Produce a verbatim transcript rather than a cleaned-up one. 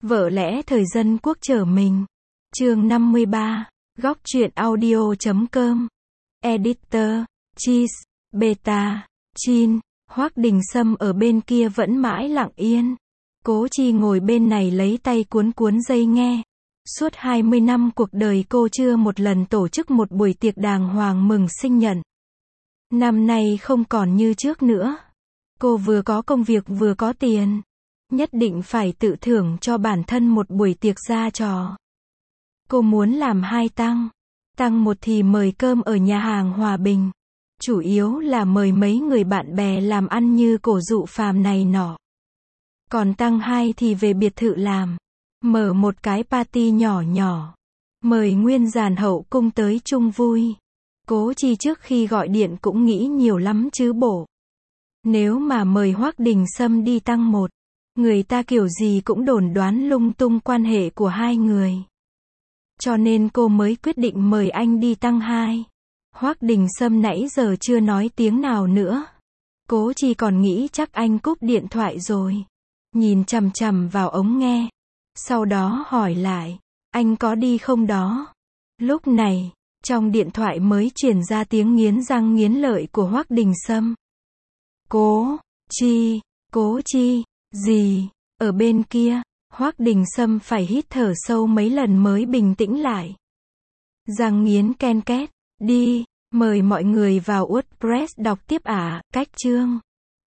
Vợ lẽ thời dân quốc trở mình. Chương năm mươi ba. Góc truyện audio chấm com. Editor. Cheese. Beta. Chin. Hoắc Đình Sâm ở bên kia vẫn mãi lặng yên. Cố Chi ngồi bên này lấy tay cuốn cuốn dây nghe. Suốt hai mươi năm cuộc đời cô chưa một lần tổ chức một buổi tiệc đàng hoàng mừng sinh nhật. Năm nay không còn như trước nữa. Cô vừa có công việc vừa có tiền. Nhất định phải tự thưởng cho bản thân một buổi tiệc ra trò. Cô muốn làm hai tăng. Tăng một thì mời cơm ở nhà hàng Hòa Bình. Chủ yếu là mời mấy người bạn bè làm ăn như Cổ Dụ Phàm này nọ. Còn tăng hai thì về biệt thự làm. Mở một cái party nhỏ nhỏ. Mời nguyên dàn hậu cung tới chung vui. Cố Chi trước khi gọi điện cũng nghĩ nhiều lắm chứ bộ. Nếu mà mời Hoắc Đình Sâm đi tăng một, người ta kiểu gì cũng đồn đoán lung tung quan hệ của hai người. Cho nên cô mới quyết định mời anh đi tăng hai. Hoắc Đình Sâm nãy giờ chưa nói tiếng nào nữa. Cố Chi còn nghĩ chắc anh cúp điện thoại rồi. Nhìn chằm chằm vào ống nghe. Sau đó hỏi lại, anh có đi không đó? Lúc này, trong điện thoại mới truyền ra tiếng nghiến răng nghiến lợi của Hoắc Đình Sâm. Cố Chi, Cố Chi, gì? Ở bên kia, Hoắc Đình Sâm phải hít thở sâu mấy lần mới bình tĩnh lại. Răng nghiến ken két, đi, mời mọi người vào WordPress đọc tiếp ạ, cách chương.